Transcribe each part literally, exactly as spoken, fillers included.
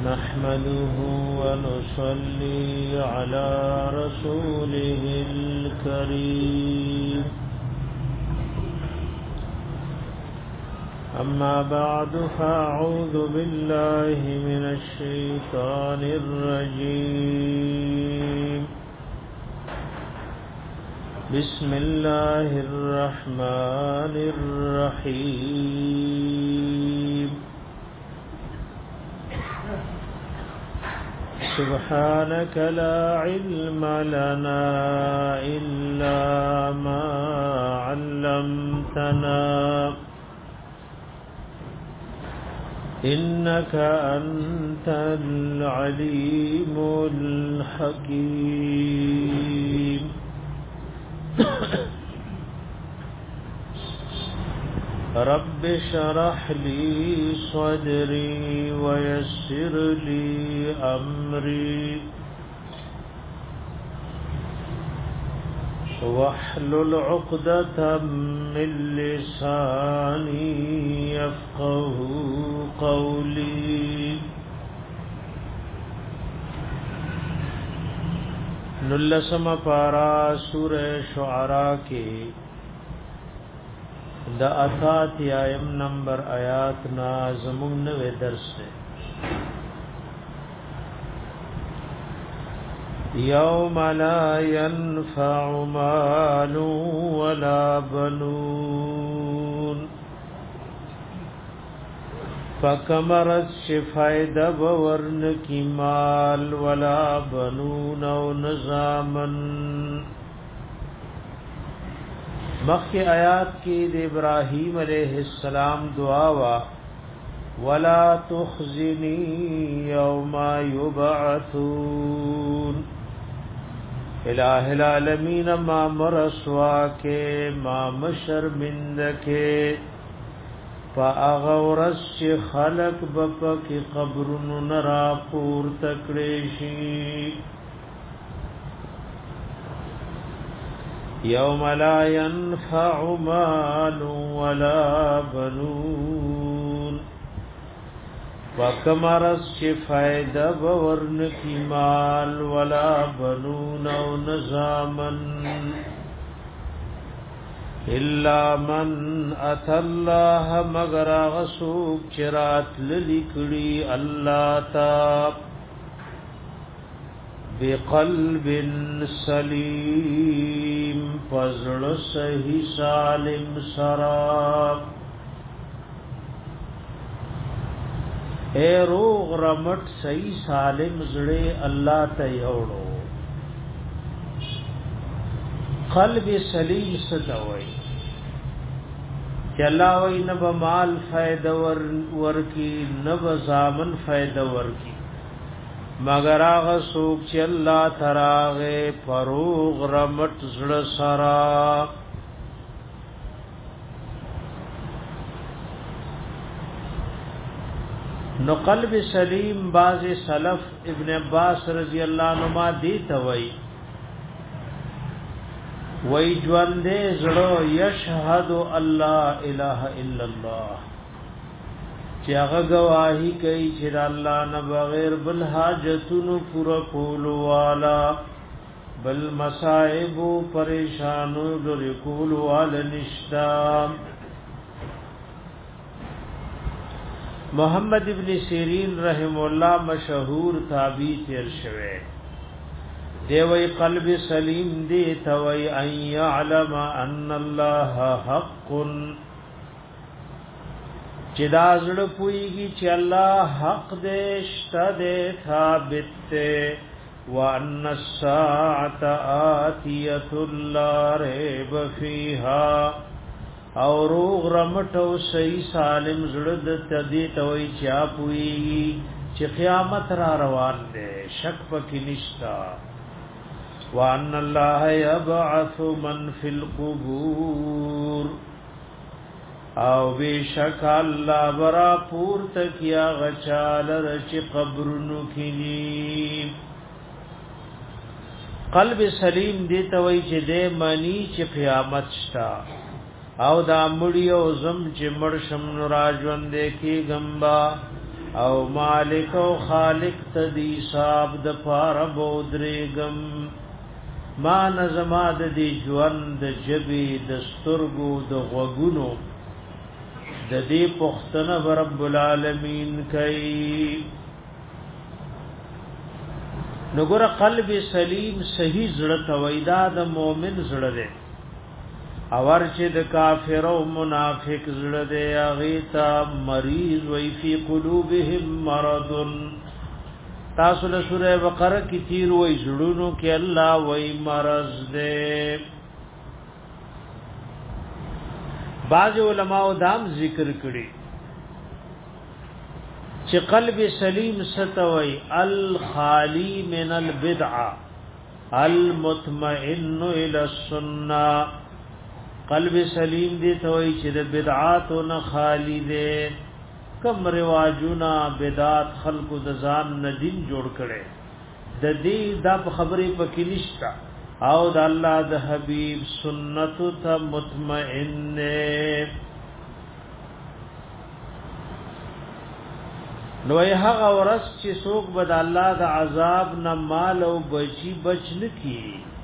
نحمده ونصلي على رسوله الكريم أما بعد فأعوذ بالله من الشيطان الرجيم بسم الله الرحمن الرحيم سبحانك لا علم لنا إلا ما علمتنا إنك أنت العليم الحكيم رب اشرح لي صدري ويسر لي أمري واحلل عقدة من لساني يفقه قولي نلسم پارا سورہ شعراء کے دا اتات آیم نمبر آیات نازمون نوے درس ہے یوم لا ينفع مال ولا بنون فکمرت شفاید بورن کی مال ولا بنون و نظامن مخی آیات کی د ابراہیم علیہ السلام دعا وا ولا تخزنی یوم یبعثون الہ العالمین ما مرسوا کے ما مشرمند کے فاغورس چی خلق بپک قبرن نرا پور تکڑیشی یوم لا ينفع مال ولا بنون وکمرس چی فائدہ بورن کی مال ولا بنون و نظامن الا من اتى الله مگر غسوک چرات للکڑی اللہ تا بقلب سلیم فزل صحیح سالم سراب اے روغ رمٹ صحیح سالم زڑے اللہ تا یوڑو قلب سلیم ستوئی کہ اللہ وی نب مال فائدہ ور, ور کی نب زامن فائدہ ور کی مگر آغا سوک چی اللہ تراغے پروغ رمٹ زڑ سرا نو قلب سلیم باز سلف ابن عباس رضی اللہ عنہ دیتا وی وی جواندے زڑو یشہد اللہ الہ الا اللہ چی اغا گواہی کئی چی دا اللہ نا بغیر بل حاجتونو پورا کولو والا بل مسائبو پریشانو لری کولو والا نشتا محمد ابن سیرین رحم اللہ مشہور تابعی تیر شوے دیوی قلب سلیم دیتا وی ان یعلم ان اللہ حق چی دا زڑ پوئیگی چی اللہ حق دے شتا دے ثابت دے وان الساعت آتیت اللہ ریب فیہا او روغ رمٹو صحیح سالم زڑ دیتا وی چی آپوئیگی چی قیامت را روان دے شک پکی نشتا وان اللہ یبعث من فی القبور او بیشک اللہ برا پورت کیا غچال رچ قبرنو کنی قلب سلیم دیتا وی چی دے منی چی قیامت شتا او دا مړی او زم چې مړ شم نو راجوان دې کی غمبا او مالک او خالق تدی صاحب د پار بودرګم ما نظما د دی ژوند د جبی د سترګو د غوګونو د دې پختنه رب العالمین کوي. نګور قلب سلیم صحیح زړه تویدا د مؤمن زړه دی اور چې د کافر او منافق زړه دی هغه ته مریض وی فی قلوبهم مرض. تاسو له سوره بقره کې تیر وی زړونو کې الله وی مرض دی. بعض علماء دام ذکر کړي چې قلب سلیم ستوي الخالی من البدعه المطمئن الى السنه. قلب سلیم دی توي چې د بدعات نه خالی دی. کم رواجونه بدعات خلق د ځان نه دین جوړ کړي د دې د خبرې پکې نشتا او د الله د حبيب سنت ته مطمئن. نو یې هغه ورځ چې څوک بد الله د عذاب نه مال او بچي بچ نکي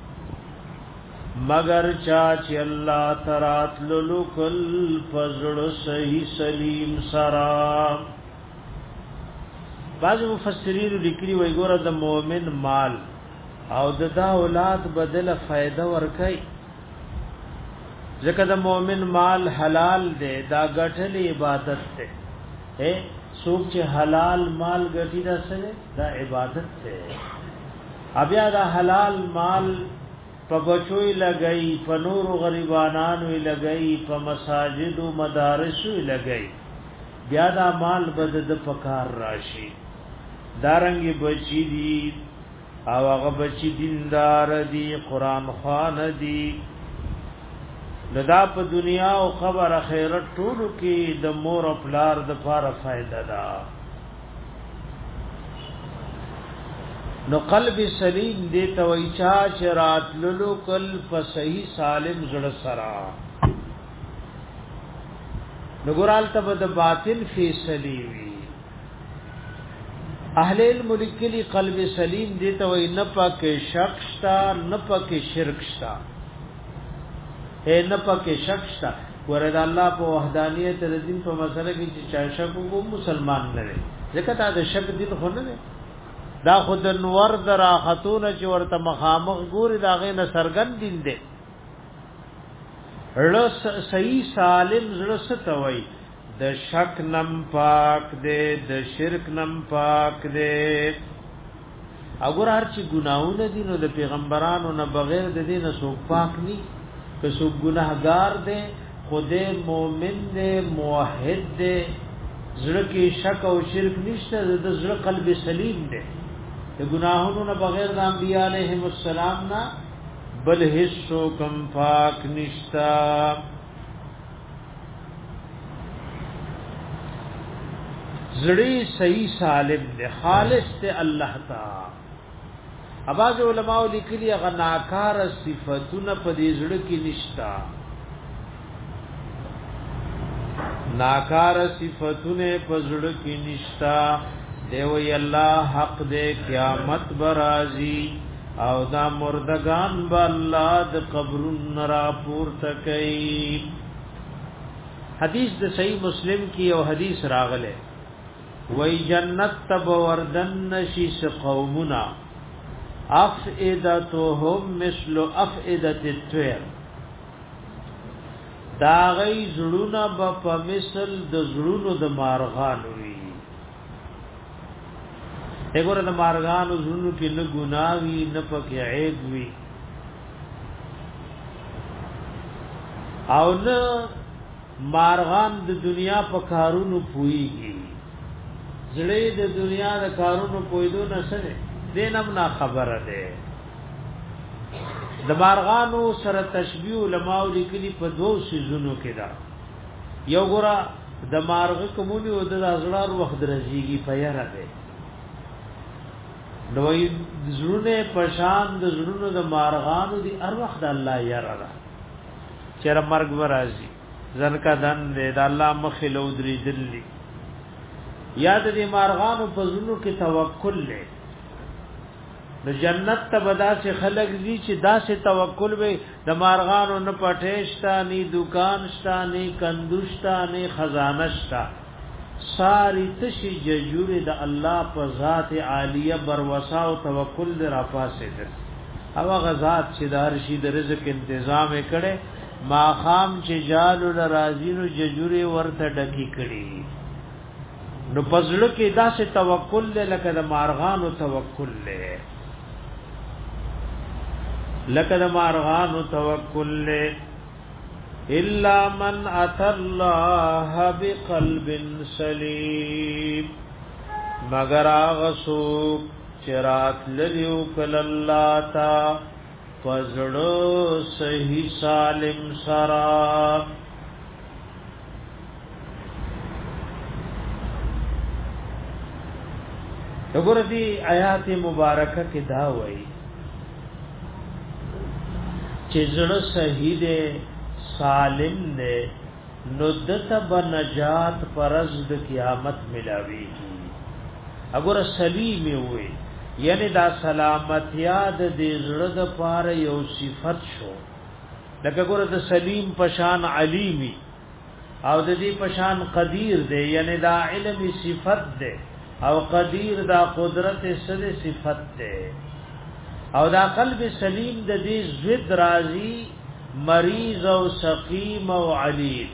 مگر چا چې الله ترات لولو کل فزړ صحیح سلیم سرا. بعض مفسرین لیکلي وای ګوره د مؤمن مال او د دا اولاد بدل فائدہ ورکي ځکه د مؤمن مال حلال دی دا ګټل عبادت دی. اے څوک چې حلال مال ګټي دا سره دا عبادت دی. بیا دا حلال مال په بچوي لګي په نور غریبانانو لګي په مساجد او مدارسو لګي بیا دا مال بد د فقار راشي. دارنګي بچی دي او هغه بچی دیندار دي قران خوان دي لدا په دنیا او خبر اخرت ټولو کې د مور او پلار د فار فائدہ ده. نو قلب سلیم دې تويچا چرات لولو کل په صحیح سالم زړه سرا. نو ګورال ته د باطل فیصله وی اهل الملک لی قلب سلیم دې توي نه پکې شک شتا نه پکې شرک شتا اے نه پکې شک شتا. ورته الله په وحدانیت دین په مسله کې چې چا شک وو مسلمان نه لري ځکه دا د شک دین خو نه دا خود نور درا خاتون چې ورته مخامخ ګوري دا غي نه سرګن دین دي. رس صحیح سالم زړه ستوي د شک نم پاک دے د شرک نم پاک دے. اگر هر چی گناہونه دي نو د پیغمبرانو نه بغیر د دین سو پاک ني که سو ګناهګار دے خدای مؤمن دے موحد دے زړه کې شک او شرک نشته د زړه قلب سلیم دے د گناہونو نه بغیر د انبیاء علیهم السلام نه بل هیڅ کم پاک نشتا. زړی صحیح سالم دے خالص تے اللہ تا. اباظ علماء لیکلی هغه ناکار صفاتونه په دې زړه کې نشتا. ناکار صفاتونه په زړه کې نشتا. دیوی الله حق دے قیامت برازی او دا مردگان با اللہ دا قبرن را پورتا کئی. حدیث دا صحیح مسلم کی او حدیث راغلے وی جنت تب وردن نشیس قومنا افئدتهم مثل افئدت الطیر دا غی زړونه په مثل د زړونو د مارغانو وی. دغه د مارغانو زړونو کې نه ګناوي نه پکې عیب وی او نه مارغان د دنیا په کارونو پويږي. زړې د دنیا د کارونو پویدو نه سره دینم نه خبره ده. د مارغانو سره تشبیه علماء لیکلي په دوه سيزونو کې ده. یو ګره د مارغ کومونی او د ازلار وخت درځيږي په یاره ده. نو زړونه پشان د زړونو د مارغانو دي هر وخت الله یاره ده. چر مرګ ورازي ځنکا دن دې د الله مخې لو درې دلی یاد دې مارغانو په زونو کې توکل لې نو جنت ته بدا سے خلق دي چې دا سے توکل وي د مارغانو نه پټېشتا ني دکان شتا ني کندوشتا ني خزانه شتا ساری تشی ججور د الله په ذات عالیه بروسا او توکل را پاسه ده او غزاد چې دار شي د رزق تنظیم کړي ما خام چې جالو لرازینو ججوري ورته ډکی کړي نو پزړه کې داسې توکل لکه د مارغانو توکل له لکه د مارغانو توکل الا من اتى الله بقلب سليم مگر اغسو چرات للیو کل اللہ تا فزړو صحیح سالم سرا وګوره دی آیات مبارکه کې دا وایي چې زړه صحیح دی سالم دے ندت بنجات پرز د قیامت ملاوی کی اگر سلیم ہوئے یعنی دا سلامت یاد دے زړه د پاره یو صفت شو لکه ګور د سلیم پشان علیمی او د دې پشان قدیر دے یعنی دا علمی صفت دے او قدیر دا قدرت سره صفت دے او دا قلب سلیم د دې زد راضی مریض او سقیم او علیم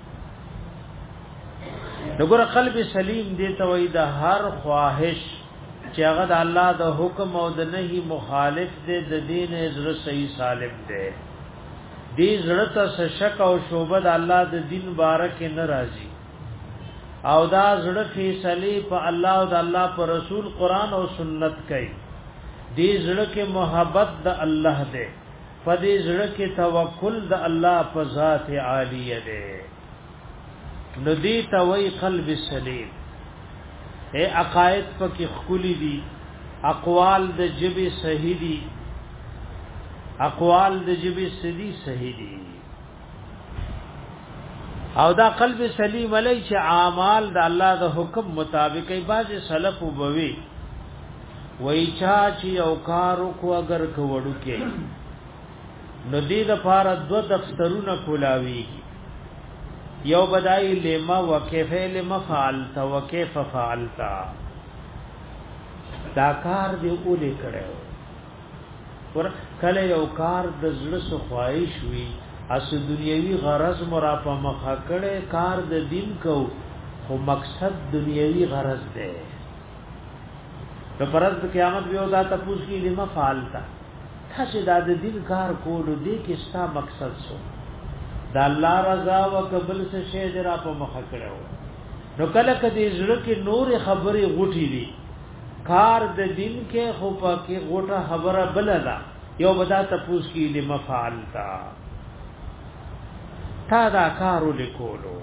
دغه قلب سلیم دی ته وای د هر خواهش چې هغه د الله د حکم او د نهي مخالف دی د دین زړه صحیح سالم دی دې زړه ته شک او شوبه د الله د دین بارک نه راځي او دا زړه فیصله په الله او د الله پر رسول قران او سنت کوي دې زړه کې محبت د الله دی پدې زړه کې توکل د الله په ذات عالیه ده ندی توي قلب سلیم اے عقائد پکې خولي دي اقوال د جبه صحیح دي اقوال د جبه سدي صحیح دي او دا قلب سلیم علی چې اعمال د الله د حکم مطابق ای باز سلف وبوي وای چا چې او کارو کو اگر کوړو کې نو دې د فار دو دفترونه کولاوي یو بدای لما وکيف لما فعلت وكيف فعلت دا کار دې اولې کړو ور کله یو کار د زړه سو خواهش وي اس دنیوي غرض مرا په مخه کړي کار د دین کو خو مقصد دنیوي غرض ده په پرد قیامت به ودا تاسو کې لما فعلت تاسو دا د دین کار کولو دې کې ستا مقصد شو دا الله رضا او قبول څه شی درا په مخ کړو نو کله کدي زړه کې نور خبرې غوټي دي کار د دین کې خو پکې غوټه خبره بلدا یو بدا تاسو کې لم فعلتا تا دا کارو لیکولو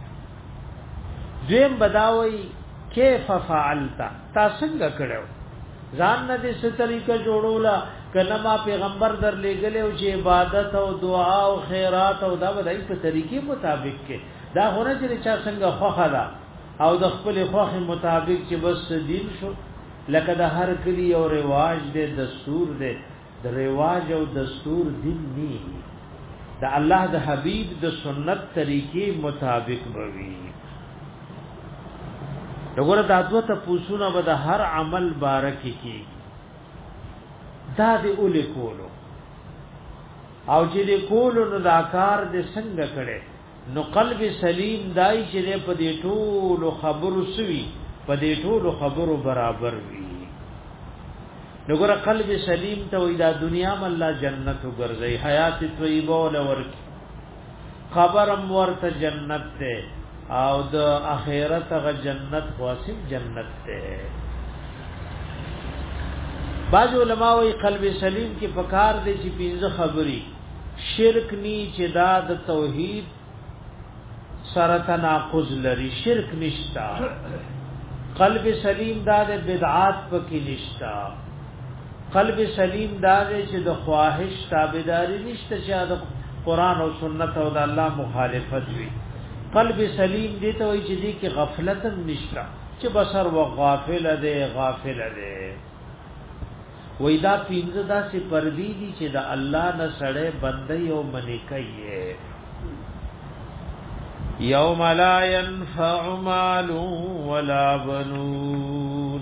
دیم بداوي کیف فعلتا تا څنګه کړو ځان نه دې ست طریقه جوړولا کله ما پیغمبر در لګلې او چې عبادت او دعا او خیرات او دا بدای په طریقې مطابق کې دا غوړه چې چا څنګه خوخه ده او د خپل خوخه مطابق چې بس دین شو لکه د هر کلی او رواج دې دستور دې د رواج او دستور دین ني د الله د حبيب د سنت طریقې مطابق بوي دغه د ادوته پوسونه به د هر عمل بارکی کی دا دې اولې کولو او چې دې کولو نو دا کار دې څنګه کړي نو قلب سلیم دای چې په دې ټولو خبرو سوي په دې ټولو خبرو برابر وي نو ګره قلب سلیم ته وې دا دنیا م الله جنت وګرځي حیات طیبه ول ورکی خبرم ورته جنت ته او د اخرت غ جنت واسم جنت ته بعض علماء وی قلب سلیم کی پکار دے چې پینځه خبري شرک نی چې دا د توحید سره تناقض لري شرک نشتا قلب سلیم دا د بدعات پکې نشتا قلب سلیم دا د چې د خواهش تابعداري نشته چې د قران او سنت او د الله مخالفت وي قلب سلیم دې ته وی چې دې کې غفلت نشتا چې بصر و غافل ده غافل ده وې دا پینځه داسې پردي دي چې د الله نه سړې بندي او منی کوي یوم لا ينفع مال ولا بنون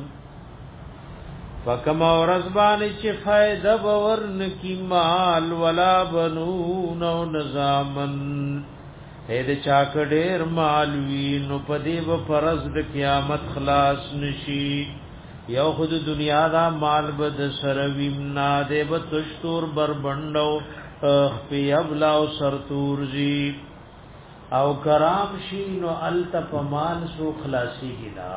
فکما ورزبان چې فائدہ باورن کی مال ولا بنون او نظامن هید چاکډیر مالوی نو پدی و فرض د قیامت خلاص نشي یو خود دنیا دا مال بد سرویم نا دے بتشتور بربندو خپی ابلا او سرتورزی او کرام شینو التف مال سو خلاصی گنا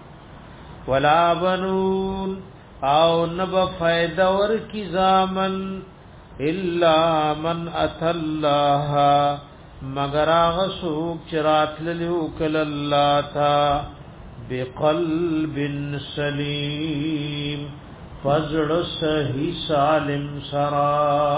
ولا بنون او نب فائدہ ور کی زامن الا من اتى الله مگر هغه څوک چې راتللو کله الله تا بقلب سلیم فزړ صحیح سالم سرا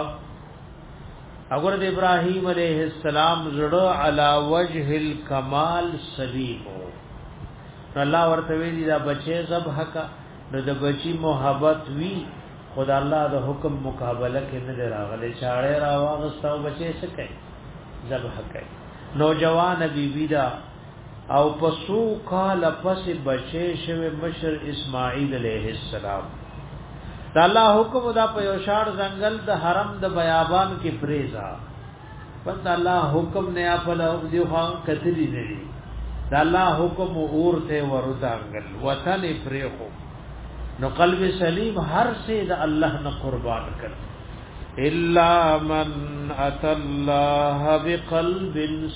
اگر د ابراهیم علیہ السلام زړه علی وجه الکمال سلیم الله ورته وی دا بچي ذبح کا نو د بچي محبت وی خدای الله د حکم مقابله کې نه راغله چاړه راوغستاو بچي څه کوي ذبح کوي نوجوان بیبی دا او پسو کال پس بچے شوی مشر اسماعیل علیہ السلام دا الله حکم دا په یوشار زنګل د حرم د بیابان کې پریزا پس الله حکم نه خپل دیو خان کتلی نه دا الله حکم اورته ورتانګل وطن پریخو نو قلب سلیم هر سے دا الله نه قربان کړ الا من اتى الله بقلب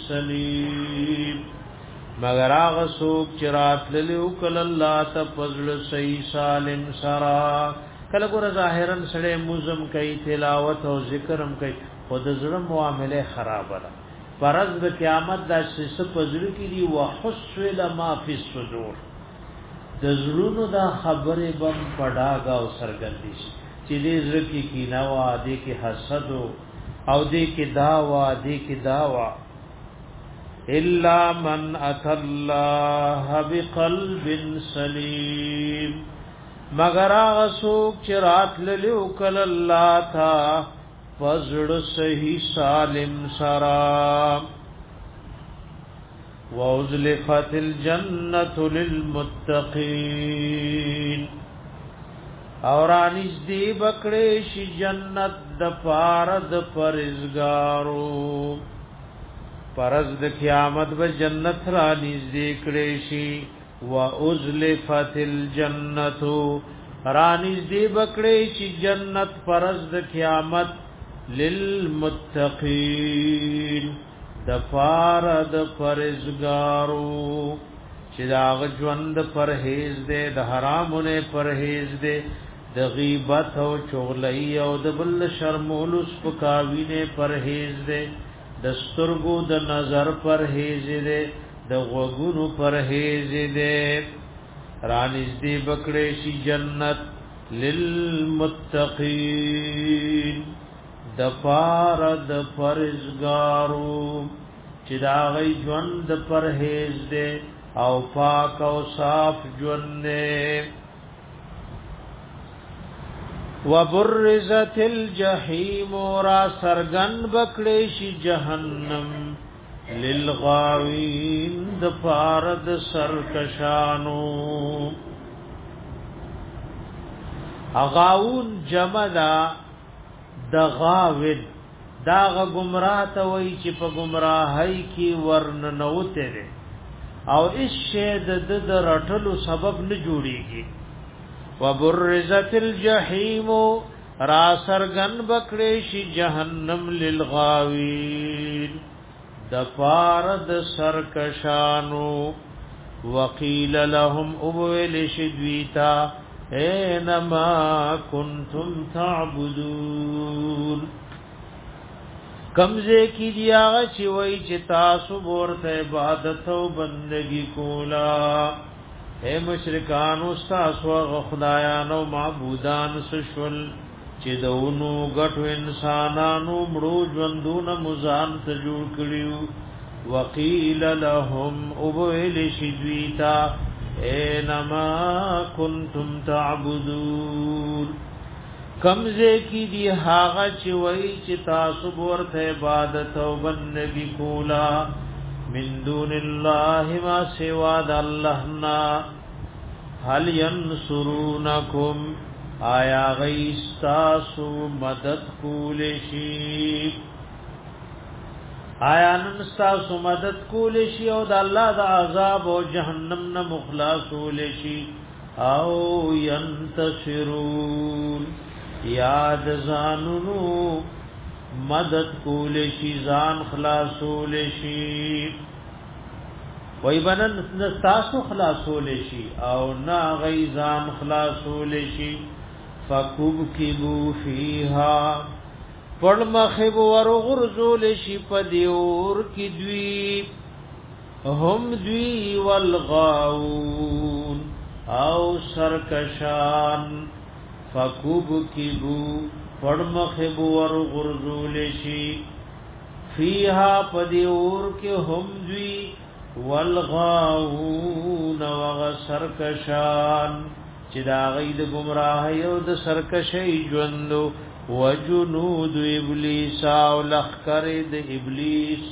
سلیم مگر هغه څوک چې راتللو کله الله ته فضل صحیح سالم سرا کله ګور ظاهرا سړی موزم کوي تلاوت او ذکرم کوي خود زړه معاملې خراب ده فرض د قیامت د شیشه پزړه کې دی وحسل ما فی الصدور د زړونو دا خبره بم پډاګا او سرګندې چې دې زړه کې کیناوا دې کې حسد او دې کې داوا دې کې داوا الا من اتى الله بقلب سلیم مگر هغه څوک چې راتللو کله الله تا فزړ صحیح سالم سرا وَأُزْلِفَتِ الْجَنَّةُ لِلْمُتَّقِينَ اور انس دی بکړې شي جنت د پارد پرزګارو پرز د قیامت به جنت را نږدې کړې شي وَأُزْلِفَتِ الْجَنَّةُ را نږدې بکړې شي جنت پرز د قیامت للمتقین د فارد پرهیزګارو چې دا ژوند پرهیز دې د حرامونه پرهیز دې د غیبت او چغلۍ او د بل شرمولو سپکاوینه پرهیز دې د سترګو د نظر پرهیز دې د غوګونو پرهیز دې رانیز دې بکړې شي جنت للمتقین د فارد پرزګارو چې دا غي ژوند پرهیز دې او پاک او صاف ژوند دې وبرزت الجحیم را سرغن بکړې شي جهنم للغاوین د فارد سرکشانو اغاون جمدا د غاوین داغ گمراه ته وای چې په گمراهۍ کې ورن نوته دي او اس شه د د رټلو سبب نه جوړيږي وبرزت الجحیم را سرغن بکړې شي جهنم للغاوین د فارد سرکشانو وقیل لهم ابویل شدویتا اینما کنتم تعبدون کمزه کی دیا چې وای چې تاسو ورته عبادت او بندگی کولا اے مشرکان او تاسو خدایانو معبودان سشل چې دونو غټو انسانانو مړو ژوندونه مزان ته جوړ کړیو وقیل لهم ابویل شدویتا اینما کنتم تعبدون کمزه کی دی هاغه چې وای چې تاسو ورته عبادت او بندگی کولا من دون الله ما سوا د الله نا هل ينصرونکم آیا غیستاسو مدد کول شي آیا نستاسو مدد کول شي او د الله د عذاب او جهنم نه مخلاصول شي او ينتصرون یاد زانونو مدد کول شي ځان خلاصول شي وای بنن نستاسو خلاصول شي او نا غیزان خلاصول شي فکوب کبو فیها پړ مخب ور غرزول شي پدیور کی دوی هم دوی والغاون او سرکشان فکوب کبو پړ مخب ور غرزول شي فیها پدیور کی هم دوی والغاون وغسرکشان چې دا غید گمراهی او د سرکشی ژوندو وجنود ابلیس او لخر د ابلیس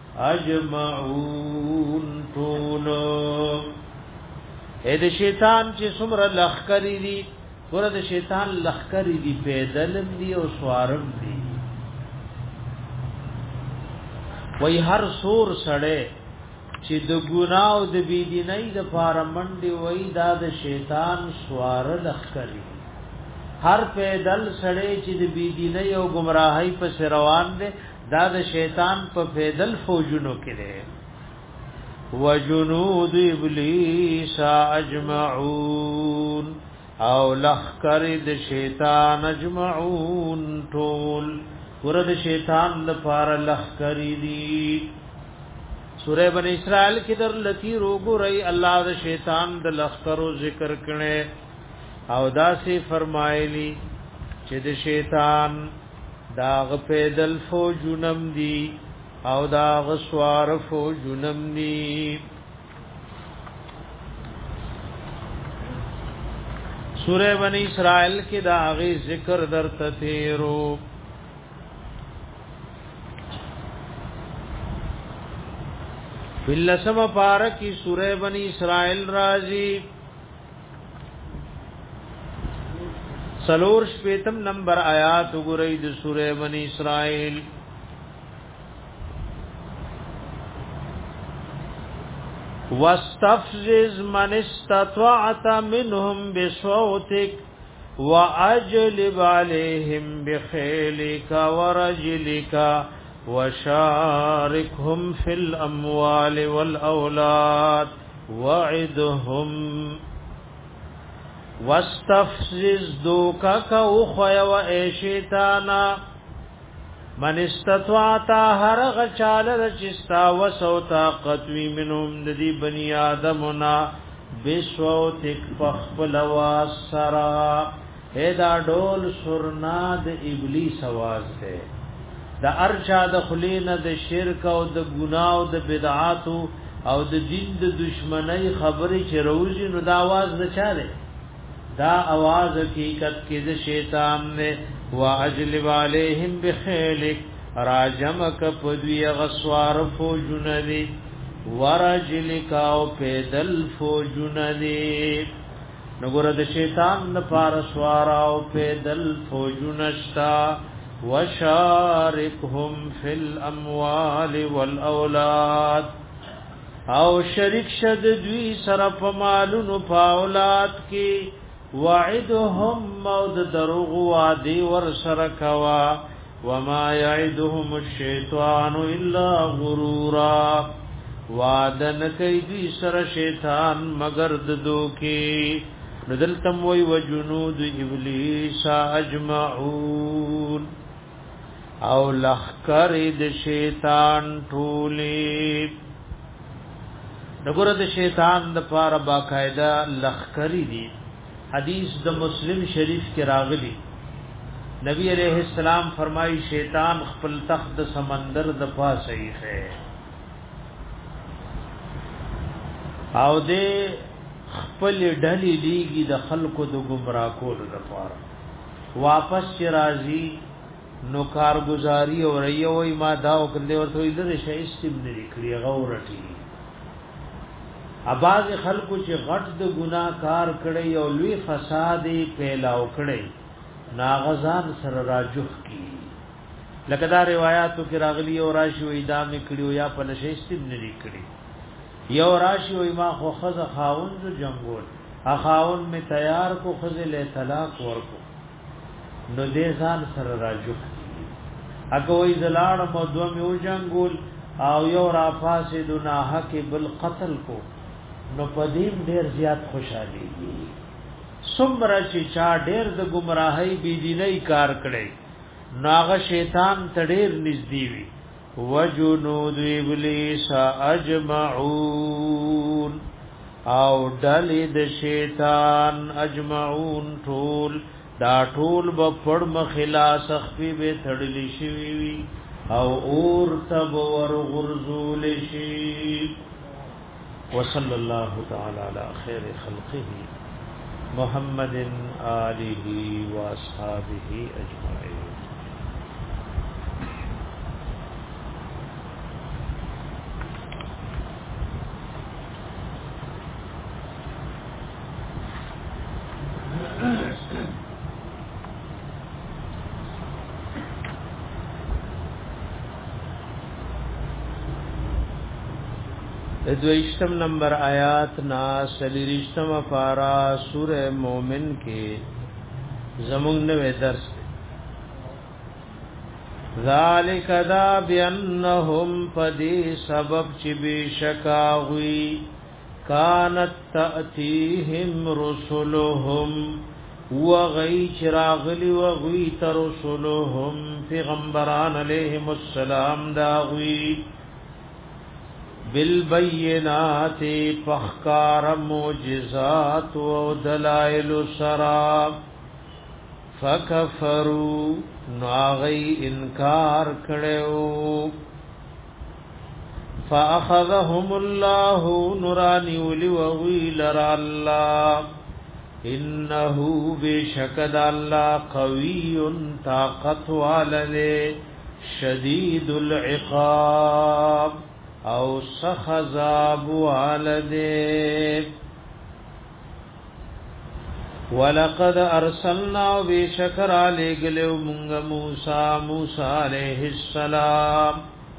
اجمعون طولو اې د شیطان چې څومره لخر دي ور د شیطان لخر دي پیدلم دي او سوارم دي وای هر سور سړی چې د ګناو د بيدینۍ د پارمنډي وای دا د شیطان سوار لخرې هر پیدل سړی چې د بيدینۍ او گمراهۍ په روان دي دا د شیطان په پیدل فوجونو کې دي وجنود ابلیس اجمعون او لخر د شیطان اجمعون ټول ورته شیطان د پار لخرې دي سورہ بنی اسرائیل کی در لتی روگو رئی اللہ دا شیطان دا لخکرو ذکر کنے او دا سی فرمائلی چه دا شیطان داغ پیدل فوجونم دی او داغ سوار فوجونم دی سورہ بنی اسرائیل کی داغی ذکر در تتیرو فلسم پارکی سورہ بنی اسرائیل رازی سلور شپیتم نمبر آیات گرئی د سورہ بنی اسرائیل واستفزز من استطعت منهم بصوتك واجلب عليهم بخيلك ورجلك وشاركهم في الأموال والأولاد وعدهم واستفزز دوكا كوخي وإيشيتانا من استطاعتا هرغ چال رچستا وسوتا قطوی منهم لدي بني آدمنا بسوتك فخبل واسرا هدا دول سرناد ابلیس آواز ہے د ارچا د خلین د شرک او د ګناو د بدعات او د دین د دشمنی خبرې چې روزي نو دا आवाज نه چاره دا आवाज حقیقت کې د شیطان نه واجلب علیہم بخیلک راجمک پدوی غسوار فوجنلی ورجلک او پیدل فوجنلی نګور د شیطان نه پار سوار او پیدل فوجنشتا وشاركهم في الاموال والاولاد او شریک شد دوی سره په مالونو په اولاد کې وعدهم مود دروغ وادي ور سره کوا وما يعدهم الشيطان الا غرورا وعدن کوي دوی سره شیطان مگر د دوکي ندلتم وی وجنود ابلیس اجمعون او لخکر د شیطان ټولی دغه د شیطان د پاره باقاعده لخکری دي حدیث د مسلم شریف کې راغلی نبی علیہ السلام فرمایي شیطان خپل تخت د سمندر د پاسه یې او دې خپل ډلې لیږي د خلکو د گمراه کولو لپاره واپس چې راځي نو کارگزاری او ریوي ما دا وکړل ورته لري شي استم نه کړی غورټي اباز خلکو چې غټ د ګناه کار کړي او لوی فساد پیلاو کړي ناغزان سره راجح کی لکه دا روایتو کې راغلی او راشي وې دا مې کړیو یا په نشه استم نه کړی یو راشي وې ما خو خزه خاون جو جنگول اخاون می تیار کو خزه له طلاق ورکو نو دې ځان سره راجو اګه وې زلاړ مو دو می او جنگول او یو را فاسد گناہ کې بل قتل کو نو پدیم ډیر زیات خوشالي دي سمره چې چا ډیر د گمراهۍ بی دیني کار کړي ناغه شیطان تډیر نږدې وي وجنود ابلیس اجمعون او ډلې د شیطان اجمعون ټول دا ټول په پړ مخلاص خفي به تړلې شي وي او اور تب ور غرزول شي وصلى الله تعالى على خير خلقه محمد آله واصحابه اجمعين. دویشتم نمبر آیات نا سلیرشتم پارا سورہ مومن کے زمونگ نوے درس ذالک دا بیانہم پدی سبب چی بی شکاوی کانت تأتیہم رسولہم وغی چراغلی وغی ترسولہم پیغمبران علیہم السلام داغوی بالبینات فخکار معجزات و دلائل سرا فکفروا ناغی انکار کڑیو فاخذهم الله نرانی ولی وغیل را اللہ انہو بشکد اللہ قوی طاقت والدے شدید العقاب او سخذاب والده ولقد ارسلنا بشکر علیگلو منگ موسیٰ موسیٰ علیہ السلام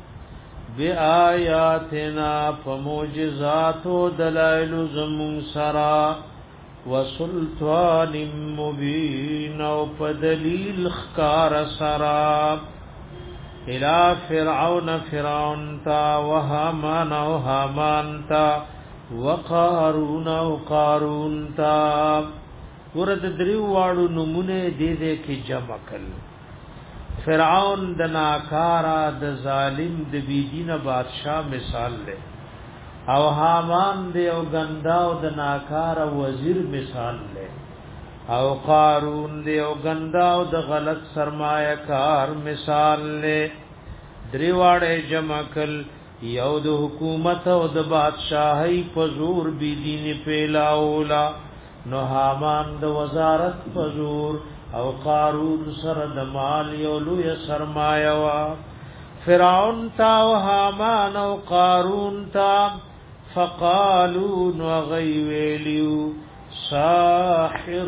بآیاتنا فموجزات و دلائل زمون سرا وسلطان مبین و پدلیل خکار سرا الى فرعون فرعون تا وهامان و هامان تا وقارون و قارون تا ورد دریو وارو نمونه دیده کی جمع کل فرعون د ناکارا د ظالم د بیدین بادشاہ مثال لے او هامان دی او گندا او د ناکارا وزیر مثال لے او قارون دی او گندا او د غلط سرمایہ کار مثال لے دریواڑے جمع کل یو د حکومت او د بادشاہی پزور بی دین پیلاولا نو هامان د وزارت پزور او قارون سر د مال یو لوی سرمایہ وا فرعون تا او هامان او قارون تا فقالوا وغيولیو ساحر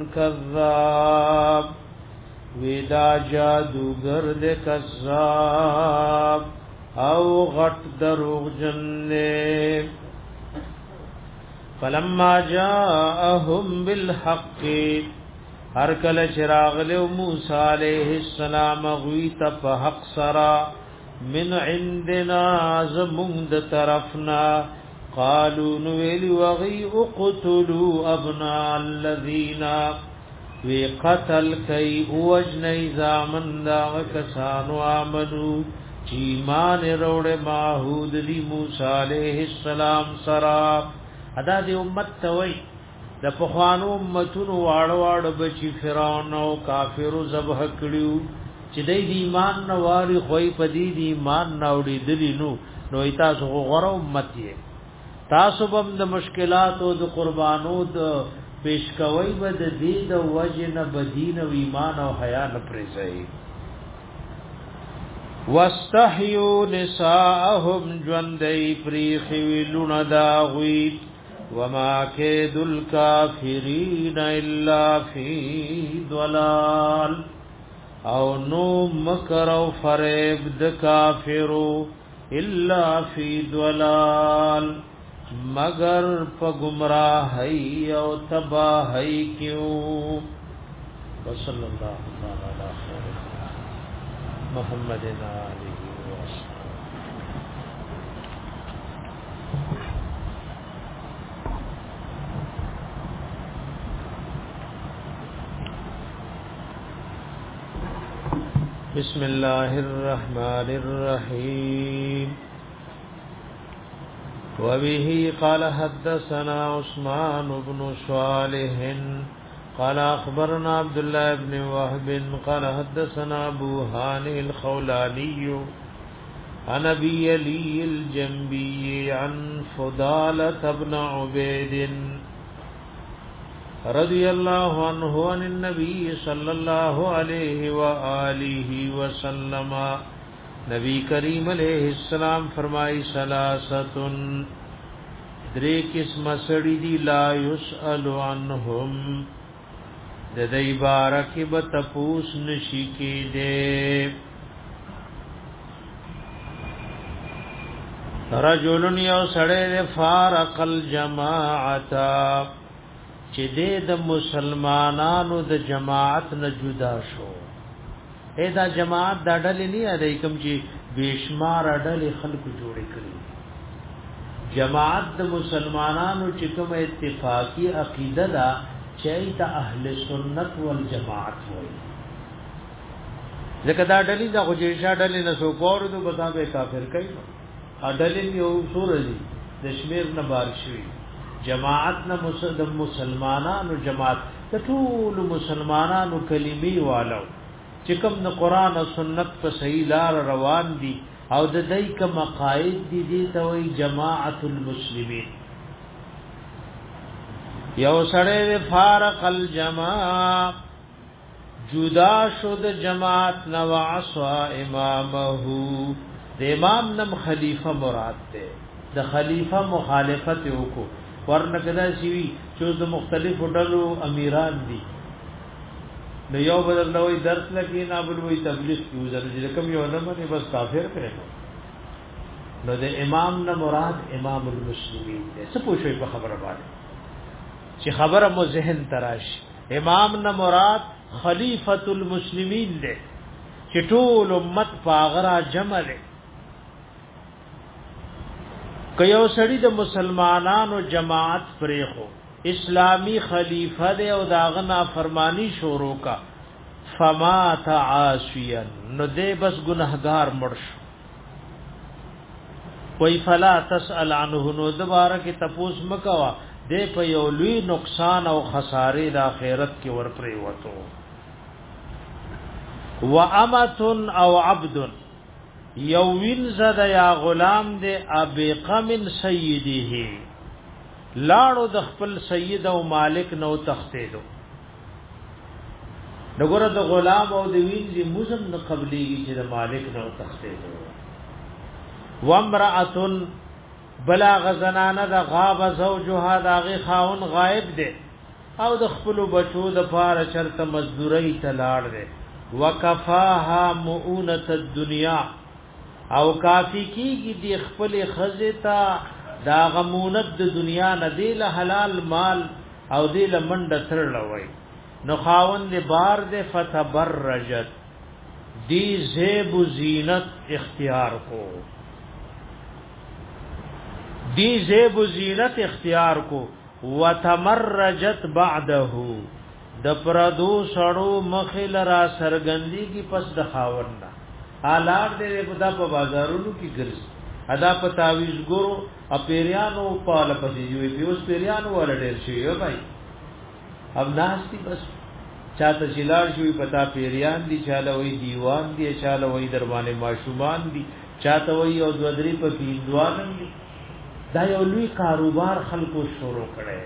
کذاب ودا جادوگر دے کذاب او غٹ دروغ جننے فلما جاءهم بالحق ہر کل چراغ لو موسیٰ علیہ السلام غویت پا حق سرا من عندنا زمند طرفنا قالوا نویل وغی اقتلوا ابناء الذین وی قتل کئی اوجنی زامن داغ کسانو آمنو چیمان روڑ ماہود لی موسیٰ علیہ السلام سرا ادا دی امت توئی د پخوانو امتونو واړه واړه بچی فرعون او کافرو ذبح کړیو چې د ایمان نواري خوې پدی دی ایمان ناوړي دلی نو نو ایتاسو غره امت یې تاسو بم د مشکلات او د قربانو د پیش کوي بد دې د وجن بدین او ایمان او حیا نه پرځي واستحيوا نساءهم جوندي پریخي ویلون داغوی وما كيد الكافرين الا في ضلال او نو مکر او فریب د کافرو الا فی ضلال مگر په گمراهی او تباہی کیوں صلی اللہ علیہ وسلم محمد علیہ وسلم بسم اللہ الرحمن الرحیم وبه قال حدثنا عثمان بن صالح قال اخبرنا عبد الله بن وهب قال حدثنا ابو هانئ الخولاني عن ابي علي الجنبي عن فضالة بن عبيد رضي الله عنه عن النبي صلى الله عليه وآله وسلم نبی کریم علیہ السلام فرمائی ثلاثتن درې قسم سړي دي لا يسأل عنهم د دې بارک به تپوس نشي کېده رجل یو سړی فارق الجماعت چې د مسلمانانو د جماعت نه جدا شو اې دا جماعت دا ډلې نه دی کوم چې بشمار ډلې خلق جوړې کړې جماعت د مسلمانانو چې کوم اتفاقی عقیده ده چې د اهل سنت والجماعت وایي ځکه دا ډلې دا غوږی ډلې نه سو کور د بسابه کافر کوي ا ډلې یو سورې د شمیر نه بار شوی جماعت نه مسلمانانو جماعت د ټول مسلمانانو کلمې والو چې کوم د قران او سنت په صحیح لار روان دي او د دای کوم مقاصد دي دي ته وی جماعت المسلمین یو سړی فارق الجماع جدا شد جماعت نو عصا امامه د امام نم خلیفہ مراد ده د خلیفہ مخالفت وکړو ورنکدا شي چې د مختلفو ډلو امیران دي نو یو بدل نوې درس لګي نه بل وی تبلیغ کیو ضروري کوم یو نه باندې بس کافر کړي نو د امام نه مراد امام المسلمین ده څه پوښوي په خبره باندې چې خبره مو ذهن تراش امام نه مراد خلیفۃ المسلمین ده چې ټول امت پاغرا جمع ده کيو سړی د مسلمانانو جماعت پرېخو اسلامی خلیفہ دے او داغنا فرمانی شروع کا فما تعاشیا نو دے بس گنہگار مرش کوئی فلا تسأل عنه نو دوبارہ کی تپوس مکوا دے په یو لوی نقصان او خسارے د آخرت کې ور پرې وته وامتن او عبد یو وینزد یا غلام دے ابقم سیده لاړو د خپل سید او مالک نو تختیدو دغه د غلام او د وینځي موزم نه قبليږي چې د مالک نو تختیدو وامراتن بلاغ زنانه د غاب زوجها داغه خاون غائب دي او د خپل بچو د پاره چرته مزدوري تلاړ دي وکفاها مؤونه الدنيا او کافی کیږي د خپل خزتا دا غمونت د دنیا نه دی له حلال مال او دی له منډه ترلوي نو خاوند بار دے فتبرجت دی زیب و زینت اختیار کو دی زیب و زینت اختیار کو وتمرجت بعده د پردو سړو مخل را سرګندی کی پس د خاوند حالات دې په د په بازارونو کې ګرځي ادا په تعویز ګورو اپیریانو په لپسې یو پیوس پیریانو ول ډېر شي یو بھائی اب ناشتي بس چاته چلار شوی پتا پیریان دي چاله وای دیوان دي چاله وای دربانې ماشومان دي چاته وای او دوذری په پیندوان دي دا یو لوی کاروبار خلکو شروع کړي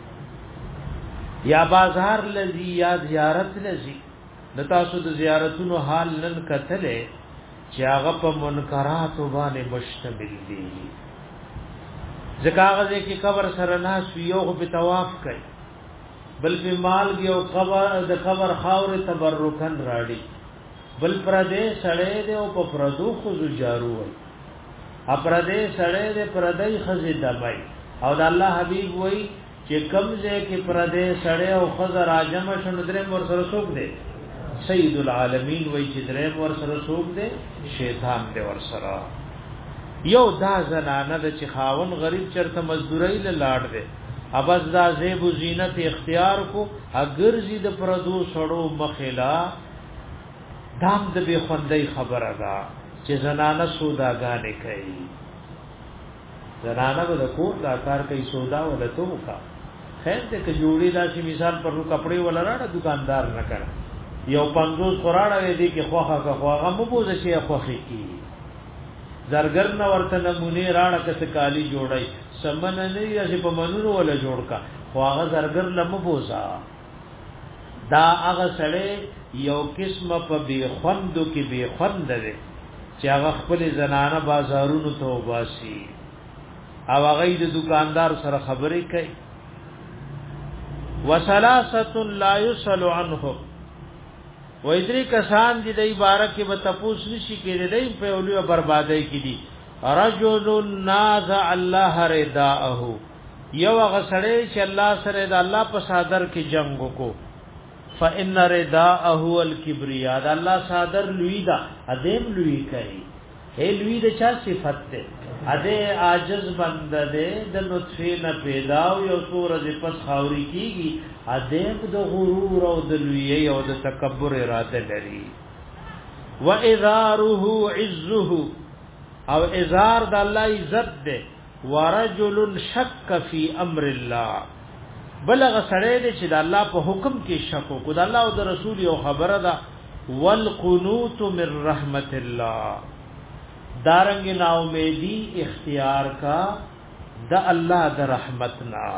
یا بازار لذي یا زیارت لذي د تاسو د زیارتونو حال نن کتلې چې هغه په منکرات باندې مشتمل دي ځکه هغه کې قبر سره ناس یو په طواف کوي بل په مال یو قبر د قبر خاور تبرکن راړي بل پردې سړې دې او په پردو خو جارو وي ا پردې سړې دې پردې خزي دبای او د الله حبيب وای چې کمزه کې پردې سړې او خزر راجم شون درې ور سره سوق دې سید العالمین وای چې درې ور سره سوق دې شیطان دې ور سره یو دا زنانه د چې خاون غریب چرته مزدوري له لاړ دې ابز دا زیب و زینت اختیار کو اگر زید پردو سړو مخلا دام د به خوندې خبره ده چې زنانه سوداګانې کوي زنانه به د کور دا کار کوي سودا ولته وکا خیر ته ک جوړی داسې مثال پر کپڑے ولا راړه دکاندار نه کړ یو پنځوس قراړه دې کې خوخه کا خوغه مو بوزه شي خوخي کی زرګر نه ورته نمونه راړه کس کالی جوړای سمن نه یې په منورو ولا جوړ کا خوغه زرګر لمو بوزا دا هغه سړی یو قسمه په بی خوندو کې بی خوند ده چې هغه خپل زنانه بازارونو ته وباسي او هغه د دکاندار سره خبرې کوي وسلاست لا يسل عنهم و ادری کسان دي د عبارت کې به تپوس نشي کېدای دی په اولو بربادۍ کې دي رجل نازع الله رداءه یو غسړې چې الله سره د الله په صادر کې جنگ وکړو فإن رداءه الكبرياء دا الله صادر لوی دا ادم لوی کوي اے لوی د چا صفت ده اده عاجز بند ده د نطفه نه پیدا او یو سورج پس خاوري کیږي ادم د غرور او د لوی او د تکبر اراده لري و اذاره عزه او ازار د الله عزت ده ورجل شک فی امر الله بلغ سړی دی چې د الله په حکم کې شک وکړي د الله او د رسول یو خبره ده والقنوت من رحمت الله دارنګ نا امیدی اختیار کا د الله د رحمتنا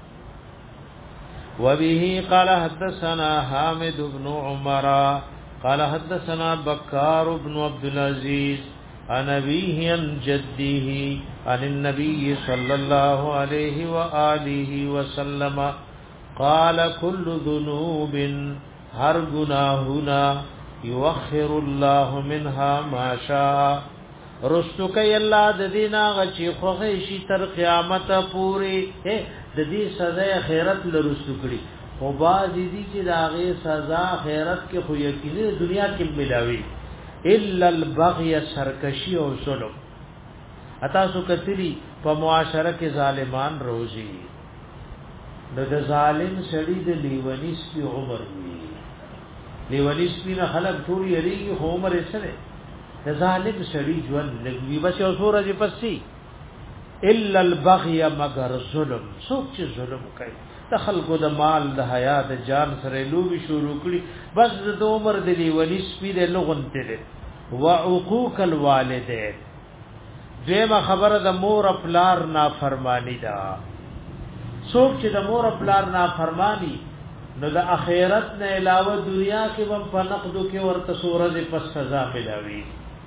وبه قال حدثنا حامد بن عمر قال حدثنا بكار بن عبد العزيز عن أبيه عن جده عن النبي صلى الله عليه وآله وسلم قال كل ذنوب هر گناهنا يوخر الله منها ما شاء رستو کئی اللہ د دینا غچی خوخیشی تر قیامت پوری د دې سزا خیرت لرستو کړي او بعضی دي چې د هغه سزا خیرت کې خو یقیني دنیا کې ملاوي الا البغي سرکشی او ظلم اتا سو کتلی په معاشره کې ظالمان روزي د ظالم سړي د لیونی سپي عمر وي لیونی سپي نه خلق ټول یریږي عمر یې سره د ظالم سړي ژوند لګوي بس یو سورج پسې الا البغي مگر ظلم څوک چې ظلم کوي د خلکو د مال د حیا د جان سره لوبي شروع کړي بس د عمر د لیونی سپي د لغونته دي وعقوق الوالدين دیمه خبره د مور افلار نافرمانی ده څوک چې د مور افلار نافرمانی نو د اخرت نه علاوه دنیا کې هم په نقدو کې ورته سورج پس سزا ملاوي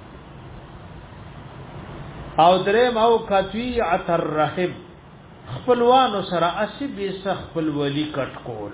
او درې ماو قطیعه الرحم خپلوانو سره اسب خپل ولی کټ کول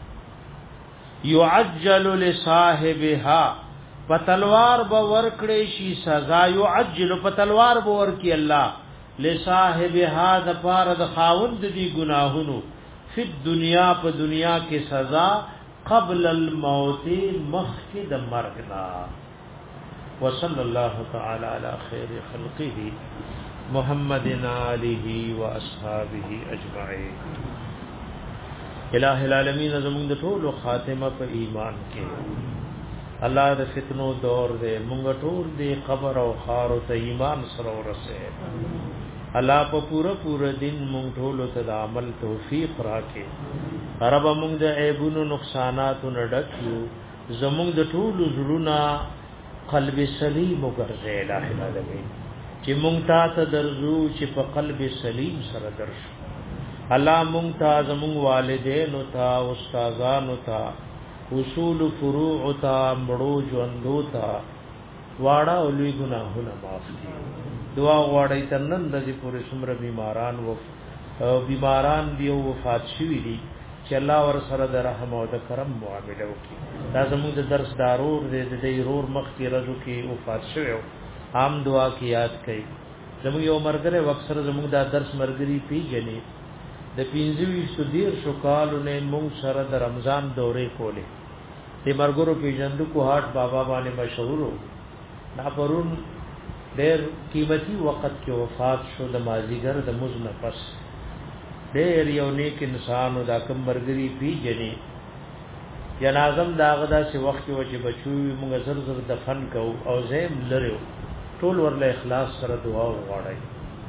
يعجل لصاحبها پتلوار به ورکړې شي سزا يعجل پتلوار به ورکی الله لصاحبها د پاره د خاوند دي گناهونو فی الدنیا په دنیا کې سزا قبل الموت مخک د مرګنا وصلی الله تعالی علی خیر خلقه محمد آله و اصحابہ اجمعین الہ العالمین زمون د ټول خاتمه په ایمان کې الله د فتنو دور دې مونږ ټول دې قبر او خار او ته ایمان سره ورسه الله په پورا پورا دین مونږ ټول ته د عمل توفیق راکې رب مونږ د عیبونو نقصاناتو نډکیو زمونږ د ټول زړونه قلب سلیم وګرځي الہ العالمین چې مونږ ته درځو چې په قلب سلیم سره درشو الله مونږ ته زموږ والدین او تا استادانو ته اصول فروع ته مړو ژوندو ته واړه او لوی ګناهونه معاف کړي دعا غواړي تنن د دې پورې څومره بیماران و بیماران دی او وفات شوي دي چې الله ور سره د رحم او د کرم معاملې وکړي دا زموږ د درس دارور دې د دې رور مخ کې رزو کې وفات شوی عام دعا کې یاد کړي زموږ یو مرګره وکسر زموږ د درس مرګري پیجنې د پینځوي سودیر شو کالونه مونږ سره د رمضان دورې کولې د مرګرو پیجندو کو هاټ بابا باندې مشهور نا پرون ډېر قیمتي وخت کې وفات شو د مازیګر د مزنه پس ډېر یو نیک انسان او د کوم مرګري پیجنې جنازم داغدا چې وخت کې وجه بچوي مونږ زر زر دفن کو او زم لرو ټول ورله اخلاص سره دعا وغواړي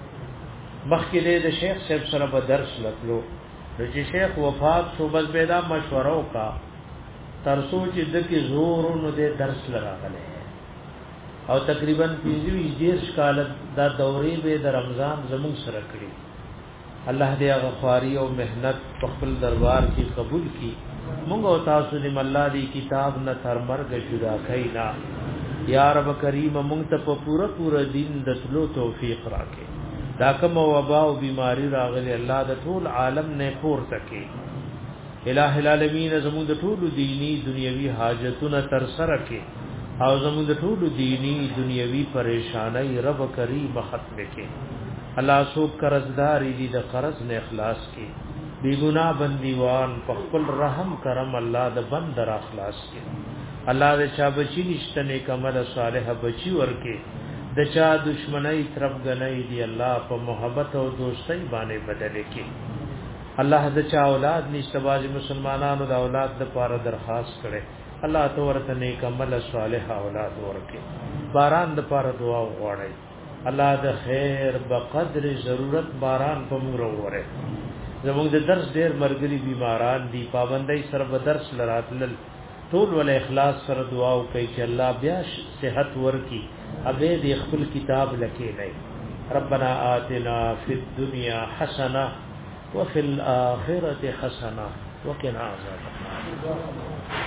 مخکې د شیخ صاحب سره په درس لګلو چې شیخ وفات شو بس پیدا مشوره وکا ترسو چې د کې زور نو د درس لراغله او تقریبا پنځه دیرش کال دا دورې به د رمضان زمون سره کړی الله دې هغه خواري او مهنت په خپل دربار کې قبول کړي موږ او تاسو دې الله دې کتاب نه تر مرګ جدا کینا یا رب کریم موږ ته په پورا پورا دین د تلو توفیق راکړي دا کوم وبا او بیماری راغلی الله د ټول عالم نه پور تکي الہ العالمین زموږ د ټول دینی دنیوي حاجتونه تر سره کې او زموږ د ټول دینی دنیوي پریشانای رب کریم ختم کې الله سو قرضدار دي د قرض نه اخلاص کې بی ګناه بندیوان په خپل رحم کرم الله د بند را اخلاص کې الله د چا بچی نشته نیک عمل صالح بچی ورکه د چا دشمنی طرف غنۍ دی الله په محبت او دوستۍ باندې بدل کړي الله د چا اولاد نشته باز مسلمانانو د اولاد د پاره درخواست کړي الله تو ورته نیک عمل صالح اولاد ورکړي باران د پاره دعا وغواړي الله د خیر بقدر ضرورت باران په موږ وره زموږ د درس ډیر مرګري بیماران دي پابندۍ سره به درس لراتل ټول ول اخلاص سره دعا وکړي چې الله بیا صحت ورکړي ابه دې خپل کتاب لکه نه ربنا آتنا فی الدنيا حسنه وفي الاخره حسنه وقنا عذاب النار